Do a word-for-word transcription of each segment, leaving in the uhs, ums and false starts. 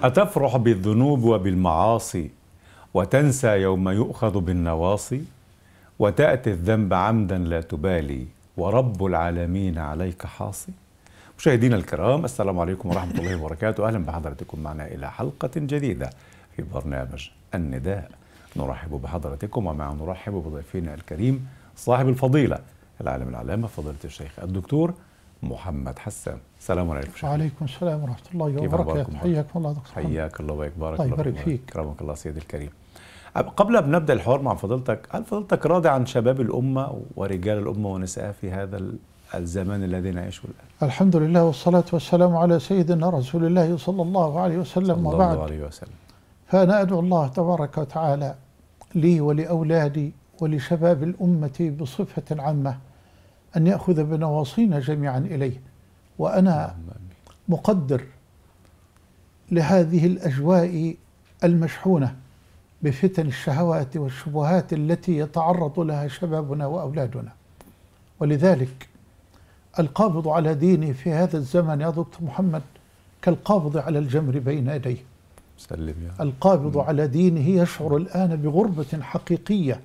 أتفرح بالذنوب وبالمعاصي وتنسى يوم يؤخذ بالنواصي، وتأتي الذنب عمدا لا تبالي ورب العالمين عليك حاصي. مشاهدينا الكرام، السلام عليكم ورحمة الله وبركاته. أهلا بحضراتكم معنا إلى حلقة جديدة في برنامج النداء. نرحب بحضراتكم ومع نرحب بضيفنا الكريم صاحب الفضيلة العالم العلامة فضيلة الشيخ الدكتور محمد حسان. السلام عليكم. وعليكم السلام ورحمة الله وبركاته. حياك الله دكتور. حياك الله ويبارك الله يبارك فيك. كرمك الله سيدي الكريم. قبل أن نبدأ الحوار مع فضيلتك، هل فضيلتك راضي عن شباب الأمة ورجال الأمة ونسائها في هذا الزمان الذي نعيشه الآن؟ الحمد لله والصلاة والسلام على سيدنا رسول الله صلى الله عليه وسلم. صلى وبعد، الله عليه وسلم. فأنا أدعو الله تبارك وتعالى لي ولأولادي ولشباب الأمة بصفة عامة أن يأخذ بنواصينا جميعا إليه. وأنا مقدر لهذه الأجواء المشحونة بفتن الشهوات والشبهات التي يتعرض لها شبابنا وأولادنا، ولذلك القابض على دينه في هذا الزمن يا دكتور محمد كالقابض على الجمر بين يديه. سلم يا القابض على دينه يشعر الآن بغربة حقيقية.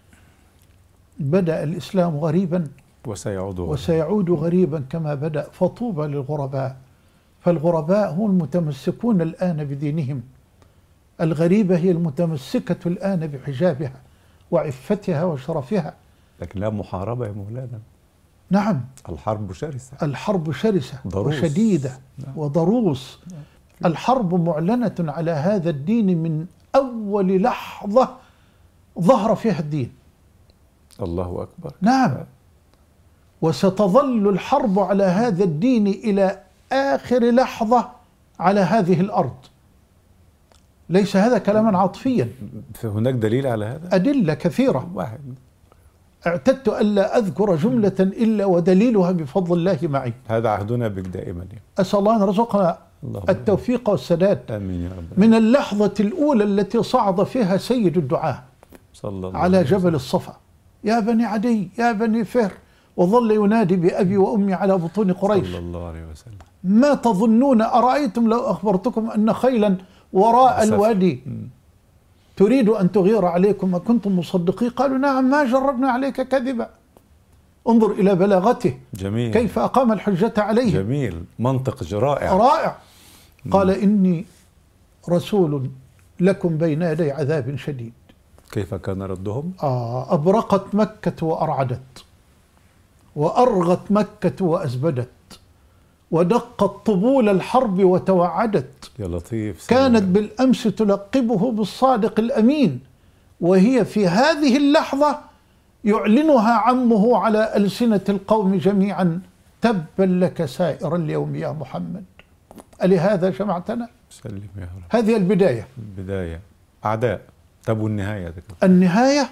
بدأ الإسلام غريبا وسيعود وسيعود غريبا كما بدأ، فطوبى للغرباء. فالغرباء هم المتمسكون الآن بدينهم، الغريبة هي المتمسكة الآن بحجابها وعفتها وشرفها. لكن لا محاربة يا مولانا. نعم، الحرب شرسة. الحرب شرسة ضروس. وشديدة. نعم. وضروس. الحرب معلنة على هذا الدين من أول لحظة ظهر فيها الدين. الله أكبر. نعم. وستظل الحرب على هذا الدين إلى آخر لحظة على هذه الأرض. ليس هذا كلاما عاطفيا، هناك دليل على هذا؟ أدلة كثيرة. واحد. اعتدت ألا أذكر جملة إلا ودليلها بفضل الله معي. هذا عهدنا بك دائما. أسأل الله أن يرزقنا التوفيق والسداد. آمين يا رب. من اللحظة الأولى التي صعد فيها سيد الدعاة صلى الله على جبل الصفا: يا بني عدي يا بني فهر، وظل ينادي بأبي وأمي على بطون قريش. صلى الله عليه وسلم: ما تظنون أرأيتم لو أخبرتكم أن خيلا وراء الوادي تريد أن تغير عليكم أكنتم مصدقين؟ قالوا: نعم، ما جربنا عليك كذبا. انظر إلى بلاغته. جميل. كيف أقام الحجة عليه. جميل، منطق رائع رائع. قال: إني رسول لكم بين يدي عذاب شديد. كيف كان ردهم؟ آه أبرقت مكة وأرعدت، وأرغت مكة وأزبدت، ودقت طبول الحرب وتوعدت. يا لطيف. كانت بالأمس تلقبه بالصادق الأمين، وهي في هذه اللحظة يعلنها عمه على ألسنة القوم جميعا: تبا لك سائر اليوم يا محمد. ألهذا جمعتنا؟ سلم يا رب. هذه البداية. البداية أعداء. طب والنهاية دكتور؟ النهاية: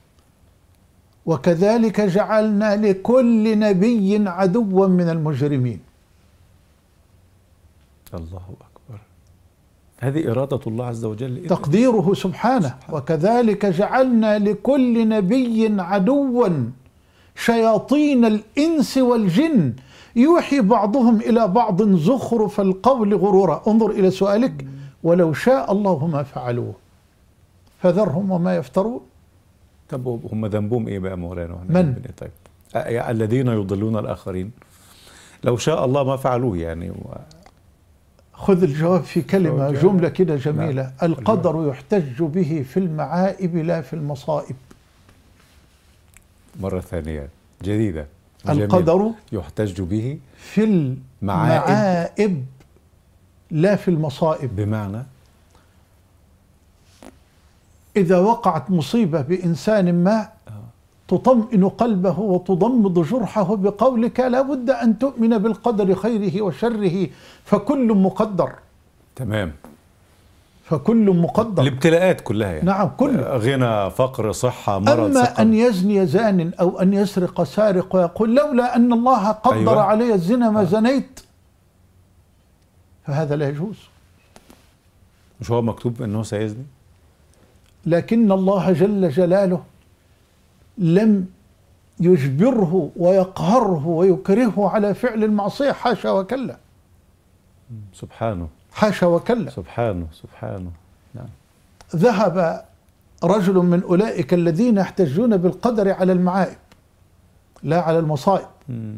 وكذلك جعلنا لكل نبي عدوا من المجرمين. الله أكبر. هذه إرادة الله عز وجل، تقديره سبحانه. سبحانه. وكذلك جعلنا لكل نبي عدوا شياطين الإنس والجن يوحي بعضهم إلى بعض زخرف القول غرورا. انظر إلى سؤالك: ولو شاء الله ما فعلوه فذرهم وما يفترون. طب هم ذنبهم إيه بقى مولانا؟ من؟ طيب الذين يضلون الآخرين لو شاء الله ما فعلوه يعني. و... خذ الجواب في كلمة، جملة كده جميلة. نعم. القدر يحتج به في المعائب لا في المصائب. مرة ثانية جديدة. القدر يحتج به في المعائب لا في المصائب. بمعنى إذا وقعت مصيبة بإنسان ما تطمئن قلبه وتضمد جرحه بقولك: لا بد أن تؤمن بالقدر خيره وشره، فكل مقدر. تمام. فكل مقدر. الابتلاءات كلها يعني. نعم، كل غنى، فقر، صحة، مرض، أما سقم. أن يزني زان أو أن يسرق سارق ويقول: لولا أن الله قدر أيوة. علي الزنا ما آه. زنيت، فهذا لا يجوز. مش هو مكتوب أنه سيزني؟ لكن الله جل جلاله لم يجبره ويقهره ويكرهه على فعل المعصية، حاشا وكلا. سبحانه. حاشا وكلا. سبحانه سبحانه. نعم. ذهب رجل من أولئك الذين يحتجون بالقدر على المعائب لا على المصائب. مم.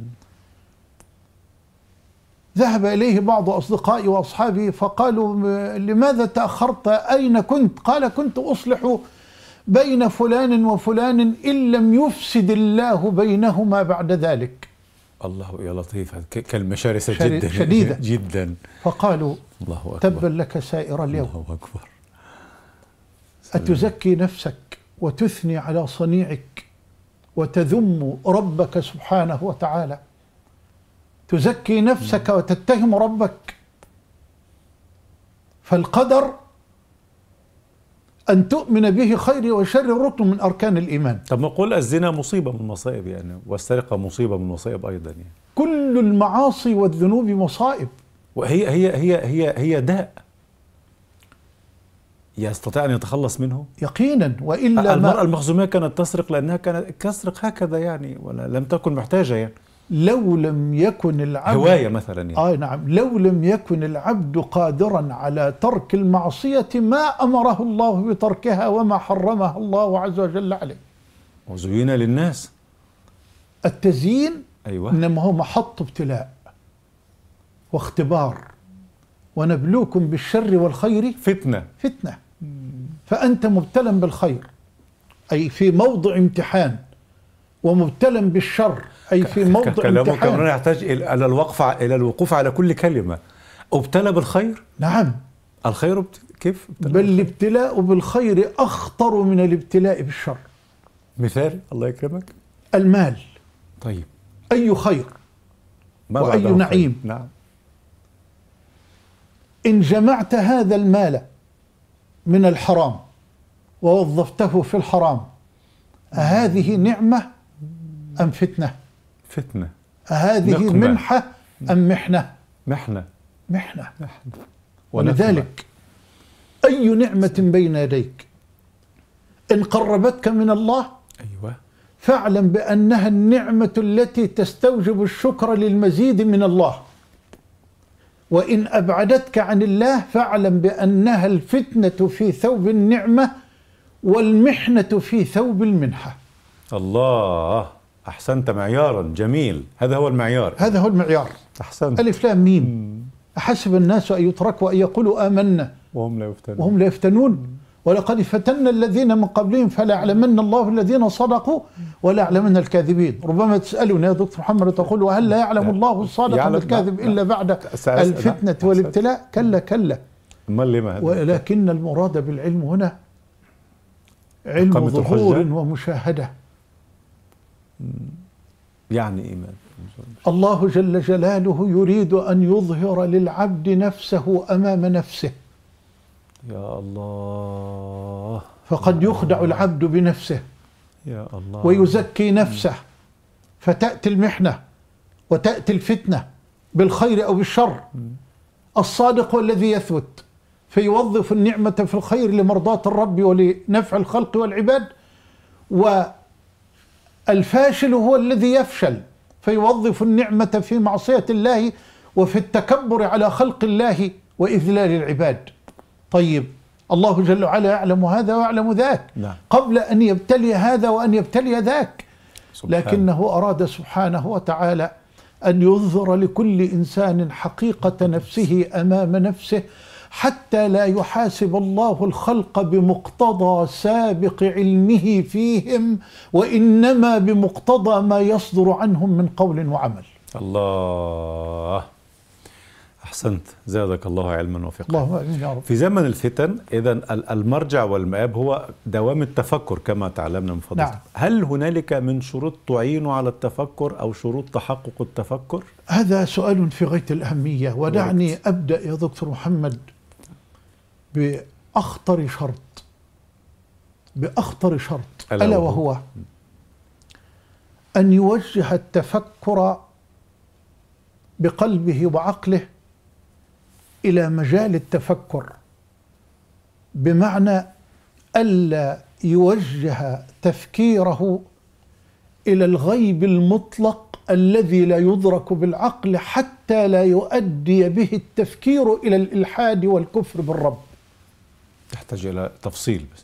ذهب إليه بعض أصدقائي وأصحابي فقالوا لماذا تأخرت؟ أين كنت؟ قال كنت أصلح بين فلان وفلان إن لم يفسد الله بينهما بعد ذلك. الله يا لطيف، كلمة شرسة شر... جدا شديدة جدا. فقالوا الله أكبر. تبا لك سائر اليوم. الله أكبر. أتزكي نفسك وتثني على صنيعك وتذم ربك سبحانه وتعالى؟ تزكي نفسك وتتهم ربك؟ فالقدر أن تؤمن به خير وشر ركن من أركان الإيمان. طب نقول الزنا مصيبة من المصائب يعني، والسرقة مصيبة من المصائب أيضا يعني. كل المعاصي والذنوب مصائب، وهي هي هي هي هي داء يستطيع أن يتخلص منه يقينا. وإلا المرأة المخزومية كانت تسرق لأنها كانت تسرق هكذا يعني، ولا لم تكن محتاجة يعني. لو لم يكن العبد هواية مثلا يعني. آه نعم، لو لم يكن العبد قادرا على ترك المعصية ما أمره الله بتركها وما حرمها الله عز وجل عليه. وزين للناس التزيين أيوة. إنما هو محط ابتلاء واختبار، ونبلوكم بالشر والخير فتنة فتنة. فأنت مبتلى بالخير أي في موضع امتحان، ومبتلى بالشر أي في موضع كلامه امتحان. كمان يحتاج إلى الوقف إلى الوقوف على كل كلمة. ابتلى بالخير. نعم. الخير بت... كيف؟ بل الابتلاء بالخير أخطر من الابتلاء بالشر. مثال الله يكرمك. المال. طيب. أي خير ما وأي بعده نعيم. خير. نعم. إن جمعت هذا المال من الحرام ووظفته في الحرام أهذه نعمة أم فتنة؟ فتنة. أهذه نقمة. منحة أم محنة؟ محنة. محنة. محنة. ولذلك أي نعمة بين يديك إن قربتك من الله أيوة فاعلم بأنها النعمة التي تستوجب الشكر للمزيد من الله، وإن أبعدتك عن الله فاعلم بأنها الفتنة في ثوب النعمة والمحنة في ثوب المنحة. الله، أحسنت، معيارا جميل. هذا هو المعيار. هذا هو المعيار. أحسنت. ألف لام ميم. أحسب الناس أن يتركوا أن يقولوا آمنا وهم لا يفتنون وهم لا يفتنون ولقد فتنا الذين من قبلهم فلا يعلمن الله الذين صدقوا ولا يعلمن الكاذبين. ربما تسألني يا دكتور محمد تقول وهل لا يعلم الله الصادق والكاذب إلا بعد الفتنة والابتلاء؟ كلا كلا. ولكن المراد بالعلم هنا علم ظهور ومشاهدة. يعني إيمان. الله جل جلاله يريد أن يظهر للعبد نفسه أمام نفسه. يا الله. فقد يخدع العبد بنفسه يا الله ويزكي نفسه، فتأتي المحنة وتأتي الفتنة بالخير أو بالشر. الصادق هو الذي يثبت فيوظف النعمة في الخير لمرضاة الرب ولنفع الخلق والعباد، والفاشل هو الذي يفشل فيوظف النعمة في معصية الله وفي التكبر على خلق الله وإذلال العباد. طيب الله جل وعلا يعلم هذا ويعلم ذاك. نعم. قبل أن يبتلي هذا وأن يبتلي ذاك، سبحان. لكنه أراد سبحانه وتعالى أن يظهر لكل إنسان حقيقة نفسه أمام نفسه حتى لا يحاسب الله الخلق بمقتضى سابق علمه فيهم، وإنما بمقتضى ما يصدر عنهم من قول وعمل. الله، أحسنت، زادك الله علما وفقها. اللهم آمين يا رب. في زمن الفتن إذن المرجع والمآب هو دوام التفكر كما تعلمنا من فضلك. نعم. هل هنالك من شروط تعين على التفكر أو شروط تحقق التفكر؟ هذا سؤال في غاية الأهمية، ودعني أبدأ يا دكتور محمد بأخطر شرط بأخطر شرط ألا وهو أن يوجه التفكر بقلبه وعقله إلى مجال التفكر، بمعنى ألا يوجه تفكيره إلى الغيب المطلق الذي لا يدرك بالعقل حتى لا يؤدي به التفكير إلى الإلحاد والكفر بالرب. تحتاج إلى تفصيل بس.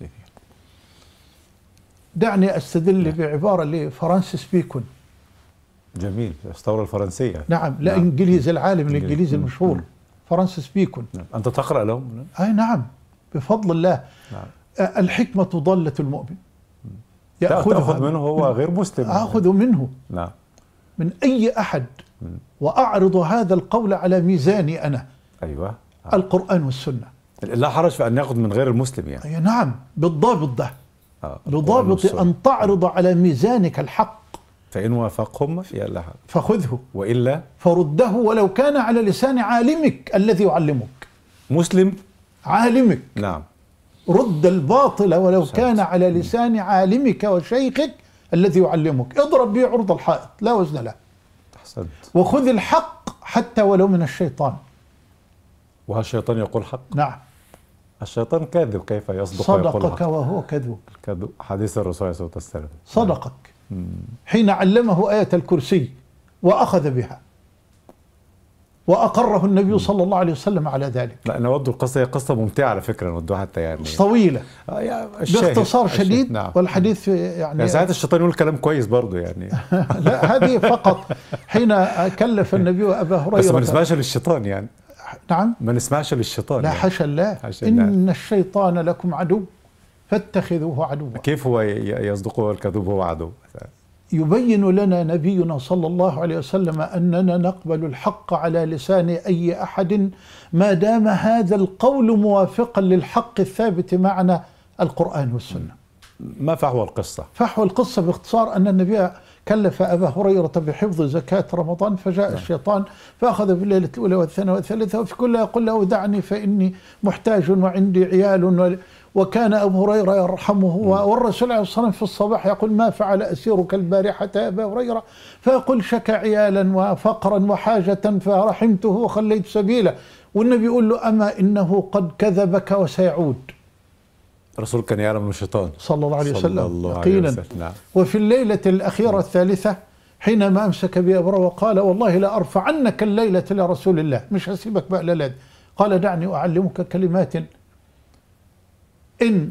دعني أستدل بعبارة لفرانسيس بيكون. جميل. الثورة الفرنسية. نعم. لا نعم. إنجليزي، العالم الإنجليزي المشهور. مم. فرانسيس بيكون. نعم. أنت تقرأ لهم؟ أي نعم، بفضل الله. نعم. الحكمة ضالة المؤمن. تأخذ منه هو غير مسلم. أخذ منه. نعم. من أي أحد. مم. وأعرض هذا القول على ميزاني أنا. أيوة. آه. القرآن والسنة. لا حرج في أن يأخذ من غير المسلم يعني. أي نعم، بالضابط ده. آه. بضابط أن تعرض على ميزانك الحق، فإن وافقهم يلا فخذه، وإلا فرده ولو كان على لسان عالمك الذي يعلمك. مسلم عالمك. نعم. رد الباطل ولو صحيح. كان على لسان عالمك وشيخك الذي يعلمك. اضرب به عرض الحائط لا وزن له. أحسنت. وخذ الحق حتى ولو من الشيطان. وهل الشيطان يقول حق؟ نعم. الشيطان كاذب، كيف يصدق صدقك وهو كذوب. كذب. حديث الرسول صلى الله عليه وسلم. صدقك. مم. حين علمه آية الكرسي وأخذ بها وأقره النبي مم. صلى الله عليه وسلم على ذلك. لا نود القصة، هي قصة ممتعة على فكرة، نودها حتى يعني طويلة آه باختصار شديد. نعم. والحديث يعني يعني ساعات الشيطان يقول كلام كويس برضه يعني. لا هذه فقط حين كلف النبي أبا هريرة. بس ما نسمعش للشيطان يعني. نعم. ما نسمعش للشيطان. لا يعني. حاشا الله. إن الله. الشيطان لكم عدو فاتخذوه عدوا. كيف هو يصدقه والكذوب هو عدو؟ يبين لنا نبينا صلى الله عليه وسلم أننا نقبل الحق على لسان أي أحد ما دام هذا القول موافقا للحق الثابت معنا القرآن والسنة. ما فحوى القصة؟ فحوى القصة باختصار أن النبي كلف أبا هريرة بحفظ زكاة رمضان، فجاء نعم. الشيطان فأخذ بالليلة الأولى والثانية والثالثة، وفي كلها يقول له دعني فإني محتاج وعندي عيال. وكان أبو هريرة يرحمه، والرسول عليه الصلاة والسلام في الصباح يقول ما فعل أسيرك البارحة يا أبا هريرة؟ فيقول شكى عيالا وفقرا وحاجة فرحمته وخليت سبيله. والنبي يقول له أما إنه قد كذبك وسيعود. الرسول كان يعلم من الشيطان صلى الله عليه وسلم يقينا. نعم. وفي الليلة الأخيرة الثالثة حينما أمسك بأبره وقال والله لا أرفع عنك الليلة لرسول الله، مش هسيبك بقى للاد. قال دعني أعلمك كلمات إن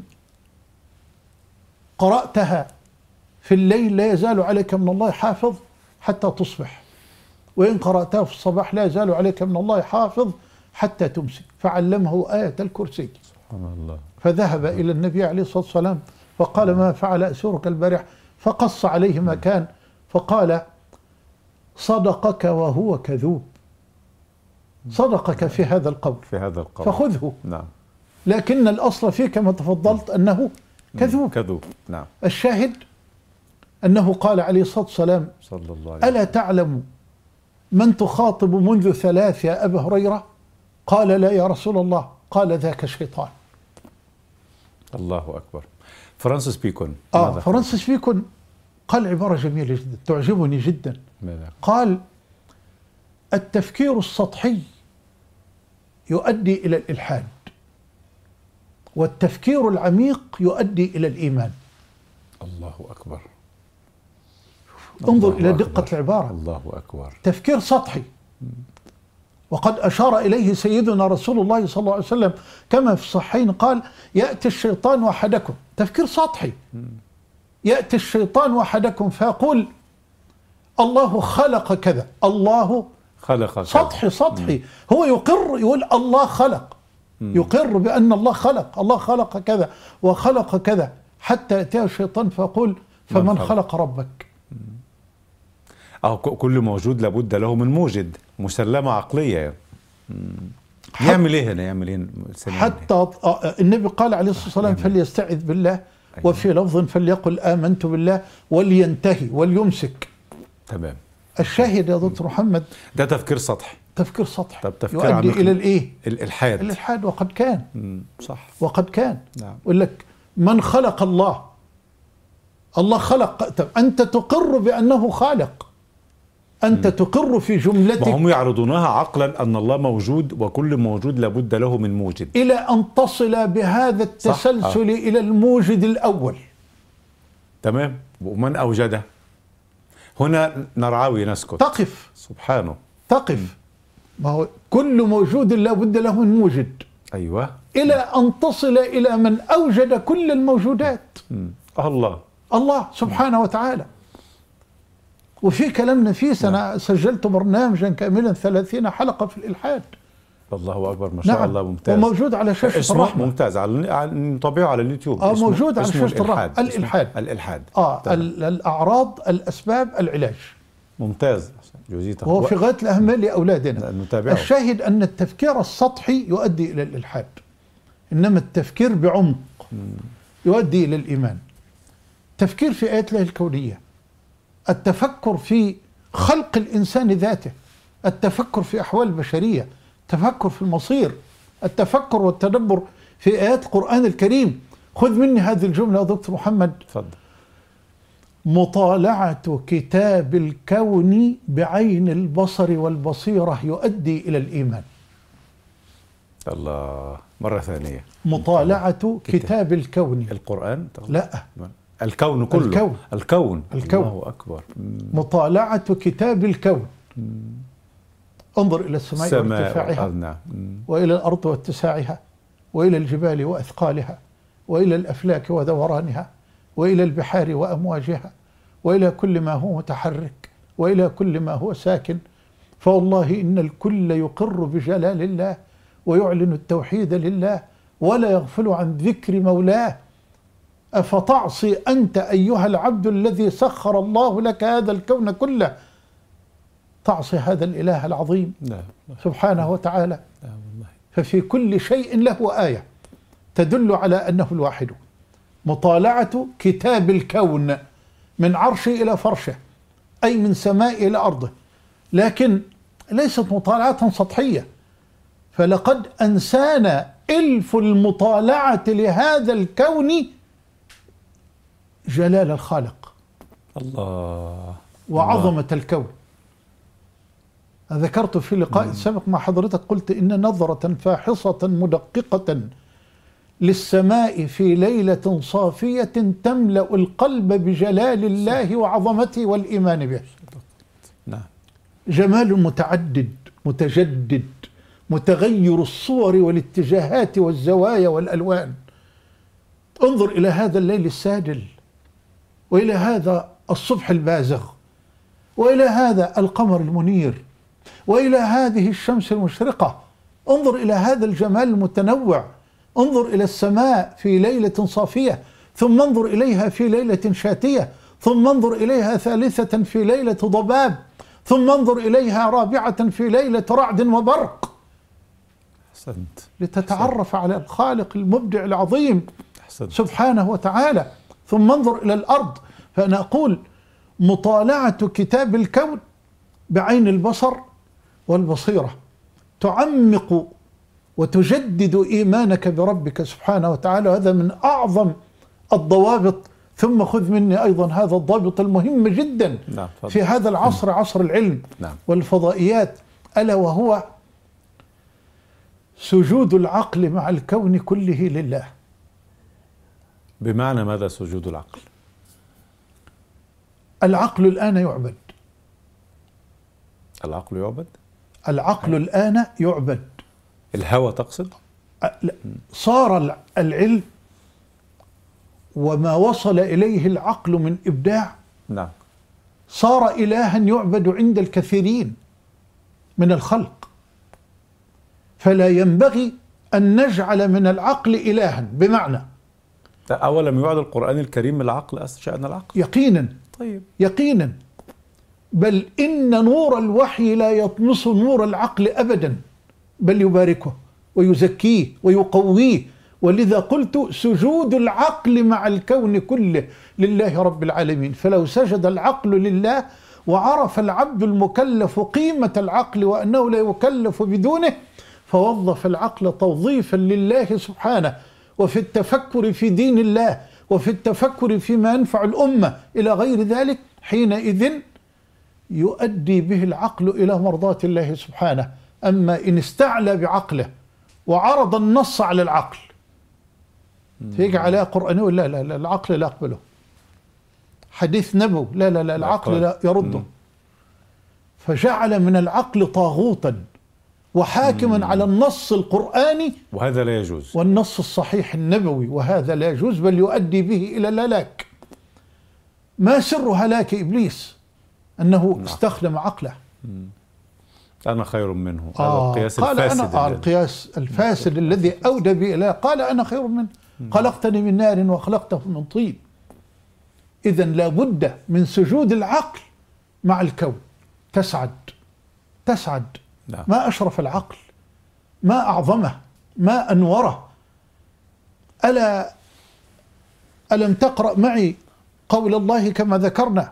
قرأتها في الليل لا يزال عليك من الله حافظ حتى تصبح، وإن قرأتها في الصباح لا يزال عليك من الله حافظ حتى تمسي. فعلمه آية الكرسي. سبحان الله. فذهب إلى النبي عليه الصلاة والسلام فقال ما فعل أسيرك البارح؟ فقص عليه ما كان، فقال صدقك وهو كذوب. صدقك في هذا القول في هذا القول فخذه. نعم. لكن الأصل فيه كما تفضلت أنه كذوب. كذوب. نعم. الشاهد أنه قال عليه الصلاة والسلام صلى الله عليه وسلم ألا تعلم من تخاطب منذ ثلاث يا أبا هريرة؟ قال لا يا رسول الله. قال ذاك الشيطان. الله أكبر. فرانسيس بيكون آه فرانسيس بيكون قال عبارة جميلة جدا تعجبني جدا. ماذا؟ قال التفكير السطحي يؤدي إلى الإلحاد، والتفكير العميق يؤدي إلى الإيمان. الله أكبر. انظر الله إلى أكبر. دقة العبارة. الله أكبر. تفكير سطحي، وقد أشار إليه سيدنا رسول الله صلى الله عليه وسلم كما في الصحيحين قال يأتي الشيطان وحدكم. تفكير سطحي. يأتي الشيطان وحدكم فيقول الله خلق كذا، الله خلق كذا. سطحي سطحي. هو يقر يقول الله خلق، يقر بأن الله خلق، الله خلق كذا وخلق كذا، حتى يأتي الشيطان فيقول فمن خلق, خلق ربك. أو كل موجود لابد له من موجد، مسلمة عقلية. يعمل ايه هنا؟ يعمل ايه؟ حتى النبي قال عليه الصلاة والسلام فليستعذ بالله. أيوة. وفي لفظ فليقل آمنت بالله ولينتهي وليمسك. تمام. الشاهد يا دكتور محمد ده تفكير سطحي. تفكير سطحي. طب تفكير يؤدي إلى الإيه؟ الإلحاد. الإلحاد. وقد كان. مم. صح. وقد كان. نعم. يقول لك من خلق الله؟ الله خلق. طب أنت تقر بأنه خالق، أنت تقر في جملتك. وهم يعرضونها عقلا أن الله موجود وكل موجود لابد له من موجد، إلى أن تصل بهذا التسلسل آه. إلى الموجد الأول. تمام. ومن أوجده؟ هنا نرعوي نسكت. تقف سبحانه. تقف. ما هو كل موجود لا بد له من موجد. أيوة. إلى أن تصل إلى من أوجد كل الموجودات. مم. الله الله سبحانه وتعالى. وفي كلام نفيس. أنا سجلت برنامجا كاملا ثلاثين حلقة في الإلحاد. الله أكبر ما شاء نعم. الله. ممتاز. وموجود على شاشة الرحمة. ممتاز. على نطبعه على اليوتيوب. آه موجود على شاشة الرحمة. الإلحاد. الإلحاد. آه الأعراض، الأسباب، العلاج. ممتاز. جزيته. وهو في غاية الأهمية لأولادنا. نتابعه. الشاهد أن التفكير السطحي يؤدي إلى الإلحاد، إنما التفكير بعمق يؤدي إلى الإيمان. التفكير في آيات الله الكونية، التفكر في خلق الإنسان ذاته، التفكر في أحوال البشرية، التفكر في المصير، التفكر والتدبر في آيات القرآن الكريم. خذ مني هذه الجملة يا دكتور محمد. تفضل. مطالعة كتاب الكون بعين البصر والبصيرة يؤدي إلى الإيمان. الله. مرة ثانية. مطالعة كتاب, كتاب الكون. القرآن؟ لا، الكون كله. الكون. الكون. الكون. الله أكبر. مطالعة كتاب الكون. مم. انظر إلى السماء, السماء وارتفاعها، نعم. وإلى الأرض واتساعها، وإلى الجبال وأثقالها، وإلى الأفلاك ودورانها، وإلى البحار وأمواجها، وإلى كل ما هو متحرك، وإلى كل ما هو ساكن. فوالله إن الكل يقر بجلال الله ويعلن التوحيد لله ولا يغفل عن ذكر مولاه. أفتعصي أنت أيها العبد الذي سخر الله لك هذا الكون كله؟ تعصي هذا الإله العظيم لا. سبحانه وتعالى. لا والله. ففي كل شيء له آية تدل على أنه الواحد. مطالعة كتاب الكون من عرشه إلى فرشه، أي من سماء إلى أرضه، لكن ليست مطالعة سطحية. فلقد أنسانا إلف المطالعة لهذا الكون جلال الخالق الله وعظمة الله. الكون. ذكرت في لقاء سابق مع حضرتك، قلت إن نظرة فاحصة مدققة للسماء في ليلة صافية تملأ القلب بجلال الله وعظمته والإيمان به. نعم. جمال متعدد متجدد متغير الصور والاتجاهات والزوايا والألوان. انظر إلى هذا الليل السادل، وإلى هذا الصبح البازغ، وإلى هذا القمر المنير، وإلى هذه الشمس المشرقة. انظر إلى هذا الجمال المتنوع. انظر إلى السماء في ليلة صافية، ثم انظر إليها في ليلة شاتية، ثم انظر إليها ثالثة في ليلة ضباب، ثم انظر إليها رابعة في ليلة رعد وبرق. أحسنت. لتتعرف أحسنت. على الخالق المبدع العظيم أحسنت. سبحانه وتعالى. ثم انظر إلى الأرض. فأنا أقول مطالعة كتاب الكون بعين البصر والبصيرة تعمق وتجدد إيمانك بربك سبحانه وتعالى، وهذا من أعظم الضوابط. ثم خذ مني أيضا هذا الضابط المهم جدا نعم. في هذا العصر، عصر العلم نعم. والفضائيات، ألا وهو سجود العقل مع الكون كله لله. بمعنى ماذا سجود العقل؟ العقل الآن يعبد. العقل يعبد؟ العقل الآن يعبد. الهوى تقصد؟ صار العلم وما وصل إليه العقل من إبداع نعم. صار إلها يعبد عند الكثيرين من الخلق. فلا ينبغي أن نجعل من العقل إلها، بمعنى أولم يعد القرآن الكريم العقل شأن العقل؟ يقينا. طيب. يقينا. بل إن نور الوحي لا يطمس نور العقل أبدا، بل يباركه ويزكيه ويقويه. ولذا قلت سجود العقل مع الكون كله لله رب العالمين. فلو سجد العقل لله وعرف العبد المكلف قيمة العقل وأنه لا يكلف بدونه، فوظف العقل توظيفا لله سبحانه، وفي التفكر في دين الله، وفي التفكر فيما ينفع الأمة إلى غير ذلك، حينئذ يؤدي به العقل إلى مرضاة الله سبحانه. أما إن استعلى بعقله وعرض النص على العقل فيجي عليها قرآني، لا لا لا العقل لا يقبله. حديث نبوي، لا لا لا العقل لا يرده. فجعل من العقل طاغوتا وحاكما مم. على النص القرآني، وهذا لا يجوز، والنص الصحيح النبوي، وهذا لا يجوز بل يؤدي به إلى الهلاك. ما سر هلاك إبليس؟ أنه نعم. استخدم عقله. مم. أنا خير منه. آه هذا القياس قال الفاسد. أنا آه القياس الفاسد الذي أودى به إلى قال أنا خير منه، خلقتني من نار وخلقته من طين. إذن لا بد من سجود العقل مع الكون. تسعد تسعد نعم. ما أشرف العقل، ما أعظمه، ما أنوره. ألا ألم تقرأ معي قول الله كما ذكرنا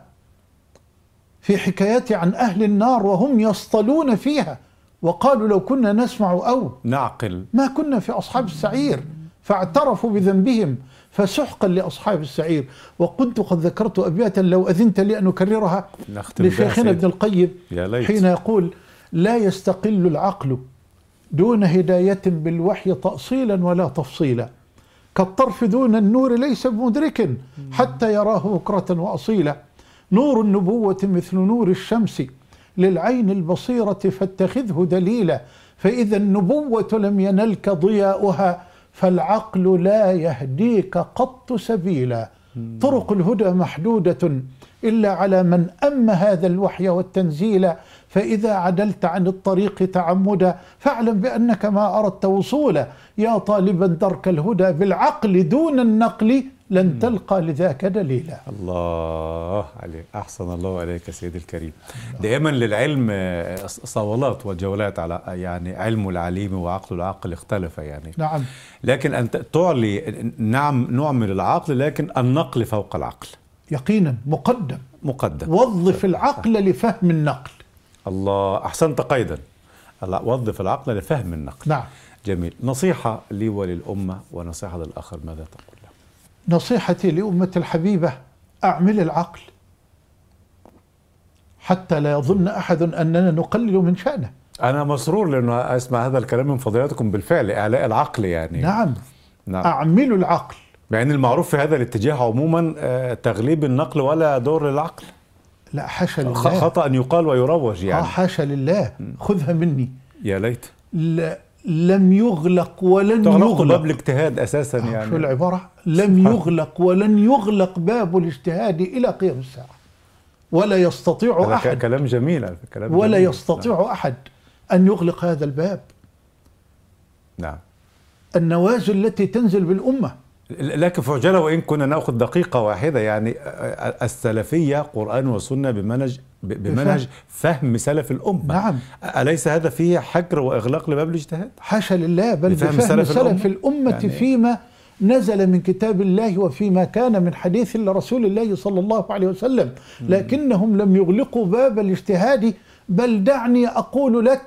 في حكايته عن أهل النار وهم يصطلون فيها وقالوا لو كنا نسمع أو نعقل ما كنا في أصحاب السعير، فاعترفوا بذنبهم فسحقا لأصحاب السعير. وكنت قد ذكرت أبياتا لو أذنت لي أن أكررها لشيخنا ابن القيم حين يقول: لا يستقل العقل دون هداية بالوحي تأصيلا ولا تفصيلا، كالطرف دون النور ليس بمدرك حتى يراه بكرة وأصيلا، نور النبوة مثل نور الشمس للعين البصيرة فاتخذه دليلا، فإذا النبوة لم ينلك ضياؤها فالعقل لا يهديك قط سبيلا، طرق الهدى محدودة إلا على من أم هذا الوحي والتنزيل، فإذا عدلت عن الطريق تعمدا فاعلم بأنك ما أردت وصولا، يا طالبا درك الهدى بالعقل دون النقل لن تلقى لذاك دليلا. الله عليك، أحسن الله عليك يا سيدي الكريم. دائما للعلم صولات وجولات على يعني علم العليم وعقل العاقل اختلف يعني. نعم. لكن أنت تعلي نعم نوع من العقل، لكن النقل فوق العقل يقينا مقدم مقدم. وظف العقل لفهم النقل. الله، أحسنت قيدا. وظف العقل لفهم النقل. نعم. جميل. نصيحة لي وللأمة ونصيحة للآخر ماذا تقول له؟ نصيحتي لأمة الحبيبة: أعمل العقل حتى لا يظن أحد أننا نقلل من شأنه. أنا مسرور لأنه أسمع هذا الكلام من فضيلتكم، بالفعل إعلاء العقل يعني. نعم. نعم. أعملوا العقل، مع أن المعروف في هذا الاتجاه عموما تغليب النقل ولا دور للعقل. لا حاشا لله، خطأ أن يقال ويروج يعني. آه حاشا لله، خذها مني. يا ليت. لا لم يغلق ولن يغلق يغلق باب الاجتهاد أساسا يعني. شو العبارة؟ لم يغلق ولن يغلق باب الاجتهاد إلى قيام الساعة، ولا يستطيع أحد. كلام جميل. كلام ولا جميل. يستطيع نعم. أحد أن يغلق هذا الباب. نعم. النوازل التي تنزل بالأمة. لكن في عجالة، وإن كنا نأخذ دقيقة واحدة يعني، السلفية قرآن وسنة بمنهج بمنهج فهم سلف الأمة. نعم. أليس هذا فيه حجر وإغلاق لباب الاجتهاد؟ حاشا لله، بل بفهم سلف, سلف الأمة, الأمة يعني فيما نزل من كتاب الله وفيما كان من حديث لرسول الله صلى الله عليه وسلم، لكنهم لم يغلقوا باب الاجتهاد. بل دعني أقول لك،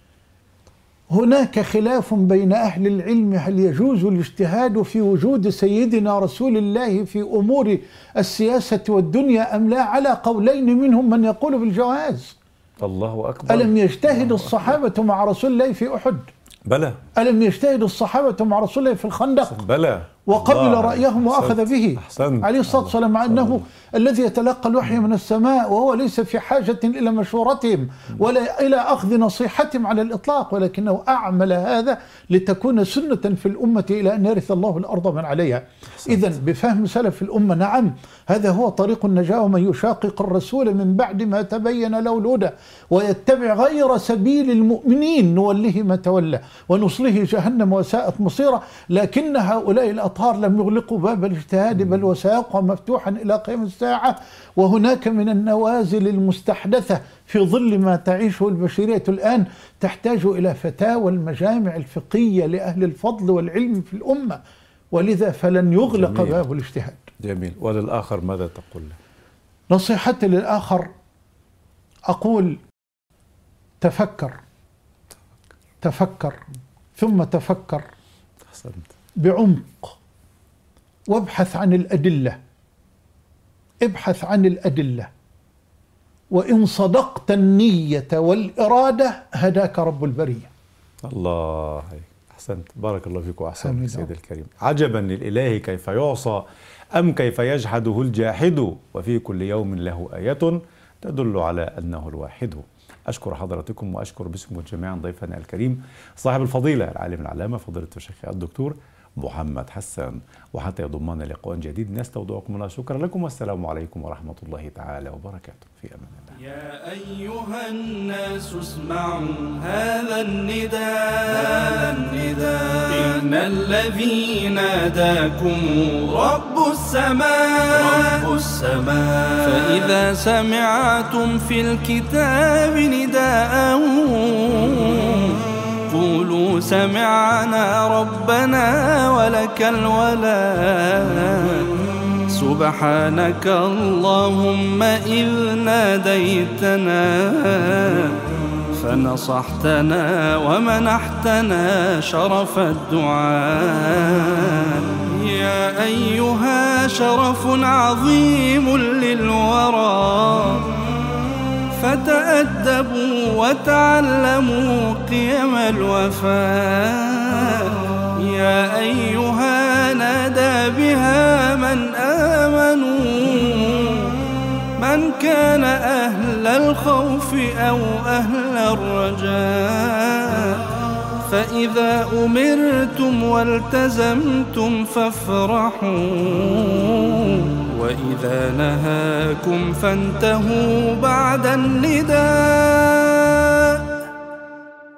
هناك خلاف بين أهل العلم هل يجوز الاجتهاد في وجود سيدنا رسول الله في أمور السياسة والدنيا أم لا، على قولين منهم من يقول بالجواز. الله أكبر. ألم يجتهد الصحابة مع رسول الله في أحد؟ بلى. ألم يجتهد الصحابة مع رسول الله في الخندق؟ بلى. وقبل رأيهم وأخذ به أحسنت. عليه الصلاة والسلام، مع أنه الذي يتلقى الوحي من السماء وهو ليس في حاجة إلى مشورتهم ولا إلى أخذ نصيحتهم على الإطلاق، ولكنه أعمل هذا لتكون سنة في الأمة إلى أن يرث الله الأرض من عليها. إذن بفهم سلف الأمة، نعم هذا هو طريق النجاة. ومن يشاقق الرسول من بعد ما تبين له الهدى ويتبع غير سبيل المؤمنين نوله ما تولى ونصله جهنم وساءت مصيرا. لكن هؤلاء الأطهار لم يغلقوا باب الاجتهاد، بل وسيبقى مفتوحا إلى قيام الساعة. وهناك من النوازل المستحدثة في ظل ما تعيشه البشرية الآن تحتاج إلى فتاوى المجامع الفقهية لأهل الفضل والعلم في الأمة، ولذا فلن يغلق جميل. باب الاجتهاد. جميل. وللآخر ماذا تقول له؟ نصيحتي للآخر أقول: تفكر تفكر ثم تفكر أحسنت. بعمق، وابحث عن الأدلة، ابحث عن الأدلة، وإن صدقت النية والإرادة هداك رب البرية. الله. أحسنت، بارك الله فيك وأحسنت سيدي الكريم. عجبا للإله كيف يعصى أم كيف يجحده الجاحد، وفي كل يوم له آية تدل على أنه الواحد. أشكر حضراتكم وأشكر باسمكم جميعا ضيفنا الكريم صاحب الفضيلة العالم العلامة فضيلة الشيخ الدكتور محمد حسان. وحتى يضمنا لقاء جديد نستودعكم الله. شكرا لكم والسلام عليكم ورحمة الله تعالى وبركاته. في أمان الله. يا أيها الناس اسمعوا هذا النداء، هذا النداء إن الذي ناداكم رب السماء، رب السماء. فإذا سمعتم في الكتاب نداءه قولوا سمعنا ربنا ولك الولاء. سبحانك اللهم إذ ناديتنا فنصحتنا ومنحتنا شرف الدعاء. يا أيها شرف عظيم للورى فتأدبوا وتعلموا قيم الوفاء. يا أيها نادى بها من آمنوا، من كان أهل الخوف أو أهل الرجاء. فإذا أمرتم والتزمتم فافرحوا، وإذا نهاكم فانتهوا بعد النداء.